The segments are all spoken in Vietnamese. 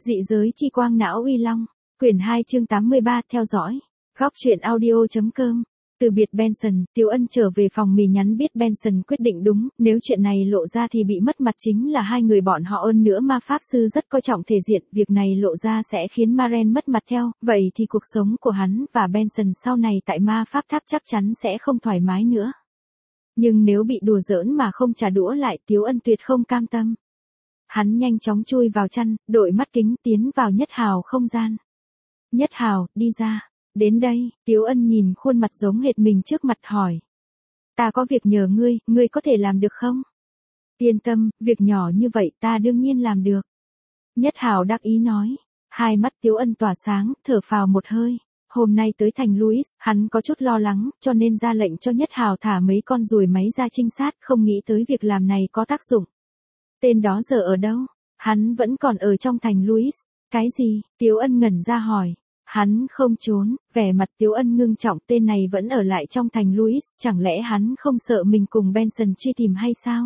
Dị giới chi quang não uy long. Quyển 2 chương 83 theo dõi. Góc truyện audio.com. Từ biệt Benson, Tiếu Ân trở về phòng mì nhắn biết Benson quyết định đúng, nếu chuyện này lộ ra thì bị mất mặt chính là hai người bọn họ, hơn nữa ma pháp sư rất coi trọng thể diện, việc này lộ ra sẽ khiến Maren mất mặt theo, vậy thì cuộc sống của hắn và Benson sau này tại ma pháp tháp chắc chắn sẽ không thoải mái nữa. Nhưng nếu bị đùa giỡn mà không trả đũa lại, Tiếu Ân tuyệt không cam tâm. Hắn nhanh chóng chui vào chăn, đội mắt kính tiến vào Nhất Hào không gian. Nhất Hào, đi ra. Đến đây, Tiếu Ân nhìn khuôn mặt giống hệt mình trước mặt hỏi. Ta có việc nhờ ngươi, ngươi có thể làm được không? Yên tâm, việc nhỏ như vậy ta đương nhiên làm được. Nhất Hào đắc ý nói. Hai mắt Tiếu Ân tỏa sáng, thở phào một hơi. Hôm nay tới thành Louis, hắn có chút lo lắng, cho nên ra lệnh cho Nhất Hào thả mấy con ruồi máy ra trinh sát, không nghĩ tới việc làm này có tác dụng. Tên đó giờ ở đâu? Hắn vẫn còn ở trong thành Louis. Cái gì? Tiếu Ân ngẩn ra hỏi. Hắn không trốn, vẻ mặt Tiếu Ân ngưng trọng, tên này vẫn ở lại trong thành Louis, chẳng lẽ hắn không sợ mình cùng Benson truy tìm hay sao?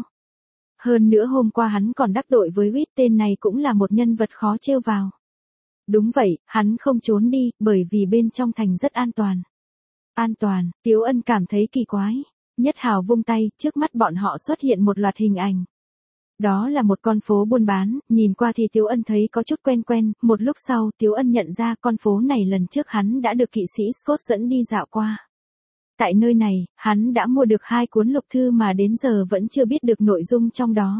Hơn nữa hôm qua hắn còn đắc tội với Whit, tên này cũng là một nhân vật khó trêu vào. Đúng vậy, hắn không trốn đi, bởi vì bên trong thành rất an toàn. An toàn, Tiếu Ân cảm thấy kỳ quái. Nhất Hào vung tay, trước mắt bọn họ xuất hiện một loạt hình ảnh. Đó là một con phố buôn bán, nhìn qua thì Tiếu Ân thấy có chút quen quen, một lúc sau Tiếu Ân nhận ra con phố này lần trước hắn đã được kỵ sĩ Scott dẫn đi dạo qua. Tại nơi này, hắn đã mua được 2 cuốn lục thư mà đến giờ vẫn chưa biết được nội dung trong đó.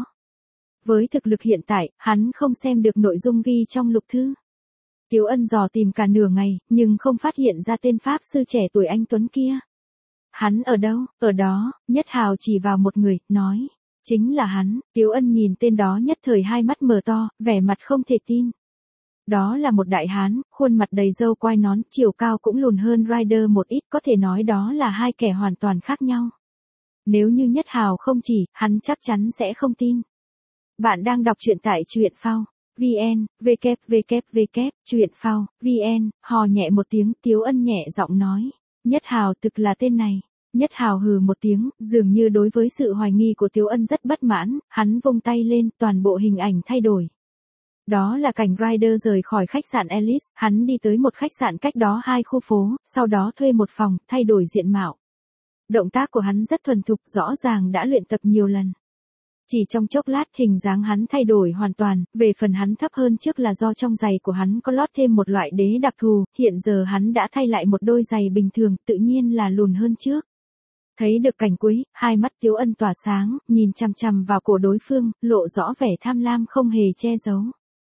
Với thực lực hiện tại, hắn không xem được nội dung ghi trong lục thư. Tiếu Ân dò tìm cả nửa ngày, nhưng không phát hiện ra tên pháp sư trẻ tuổi anh tuấn kia. Hắn ở đâu? Ở đó, Nhất Hào chỉ vào một người, nói. Chính là hắn. Tiếu Ân nhìn tên đó nhất thời hai mắt mở to, vẻ mặt không thể tin. Đó là một đại hán, khuôn mặt đầy râu quai nón, chiều cao cũng lùn hơn Ryder một ít, có thể nói đó là hai kẻ hoàn toàn khác nhau. Nếu như Nhất Hào không chỉ, hắn chắc chắn sẽ không tin. Bạn đang đọc truyện tại truyện phao. VN, www, truyện phao, VN, hò nhẹ một tiếng, Tiếu Ân nhẹ giọng nói. Nhất Hào thực là tên này. Nhất Hào hừ một tiếng, dường như đối với sự hoài nghi của Tiếu Ân rất bất mãn, hắn vung tay lên, toàn bộ hình ảnh thay đổi. Đó là cảnh Ryder rời khỏi khách sạn Alice, hắn đi tới một khách sạn cách đó 2 khu phố, sau đó thuê một phòng, thay đổi diện mạo. Động tác của hắn rất thuần thục, rõ ràng đã luyện tập nhiều lần. Chỉ trong chốc lát hình dáng hắn thay đổi hoàn toàn, về phần hắn thấp hơn trước là do trong giày của hắn có lót thêm một loại đế đặc thù, hiện giờ hắn đã thay lại một đôi giày bình thường, tự nhiên là lùn hơn trước. Thấy được cảnh cuối, hai mắt Tiếu Ân tỏa sáng, nhìn chằm chằm vào cổ đối phương, lộ rõ vẻ tham lam không hề che giấu.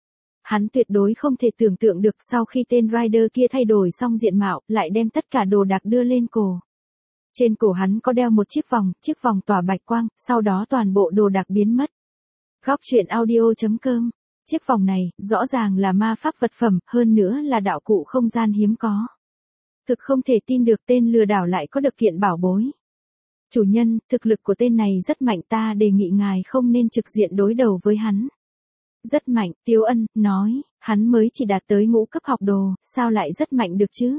Hắn tuyệt đối không thể tưởng tượng được sau khi tên Ryder kia thay đổi xong diện mạo, lại đem tất cả đồ đạc đưa lên cổ. Trên cổ hắn có đeo một chiếc vòng tỏa bạch quang, sau đó toàn bộ đồ đạc biến mất. Góc truyện audio.com. Chiếc vòng này, rõ ràng là ma pháp vật phẩm, hơn nữa là đạo cụ không gian hiếm có. Thực không thể tin được tên lừa đảo lại có được kiện bảo bối. Chủ nhân, thực lực của tên này rất mạnh, ta đề nghị ngài không nên trực diện đối đầu với hắn. Rất mạnh, Tiếu Ân, nói, hắn mới chỉ đạt tới ngũ cấp học đồ, sao lại rất mạnh được chứ?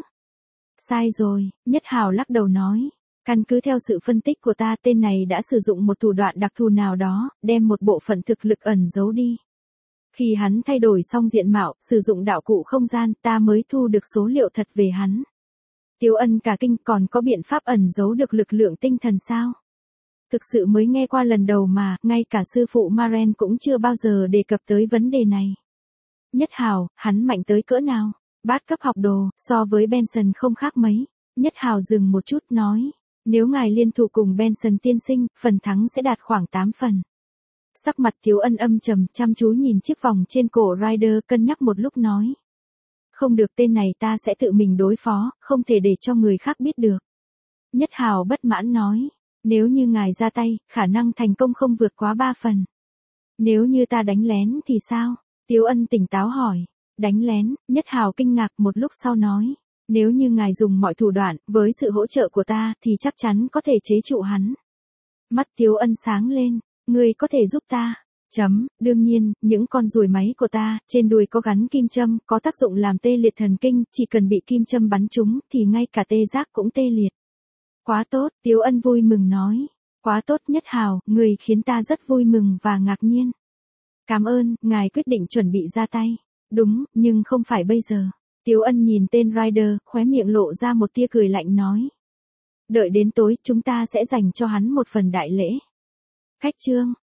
Sai rồi, Nhất Hào lắc đầu nói. Căn cứ theo sự phân tích của ta, tên này đã sử dụng một thủ đoạn đặc thù nào đó, đem một bộ phận thực lực ẩn giấu đi. Khi hắn thay đổi xong diện mạo, sử dụng đạo cụ không gian, ta mới thu được số liệu thật về hắn. Tiếu Ân cả kinh, còn có biện pháp ẩn giấu được lực lượng tinh thần sao? Thực sự mới nghe qua lần đầu mà, ngay cả sư phụ Maren cũng chưa bao giờ đề cập tới vấn đề này. Nhất Hào, hắn mạnh tới cỡ nào? Bát cấp học đồ, so với Benson không khác mấy. Nhất Hào dừng một chút nói, nếu ngài liên thủ cùng Benson tiên sinh, phần thắng sẽ đạt khoảng 8 phần. Sắc mặt Tiếu Ân âm trầm, chăm chú nhìn chiếc vòng trên cổ Ryder, cân nhắc một lúc nói. Không được, tên này ta sẽ tự mình đối phó, không thể để cho người khác biết được. Nhất Hào bất mãn nói, nếu như ngài ra tay, khả năng thành công không vượt quá 3 phần. Nếu như ta đánh lén thì sao? Tiếu Ân tỉnh táo hỏi. Đánh lén, Nhất Hào kinh ngạc một lúc sau nói. Nếu như ngài dùng mọi thủ đoạn, với sự hỗ trợ của ta, thì chắc chắn có thể chế trụ hắn. Mắt Tiếu Ân sáng lên, ngươi có thể giúp ta. Đương nhiên, những con ruồi máy của ta, trên đuôi có gắn kim châm, có tác dụng làm tê liệt thần kinh, chỉ cần bị kim châm bắn trúng, thì ngay cả tê giác cũng tê liệt. Quá tốt, Tiếu Ân vui mừng nói. Quá tốt Nhất Hào, người khiến ta rất vui mừng và ngạc nhiên. Cảm ơn, ngài quyết định chuẩn bị ra tay. Đúng, nhưng không phải bây giờ. Tiếu Ân nhìn tên rider, khóe miệng lộ ra một tia cười lạnh nói. Đợi đến tối, chúng ta sẽ dành cho hắn một phần đại lễ. Khách trương,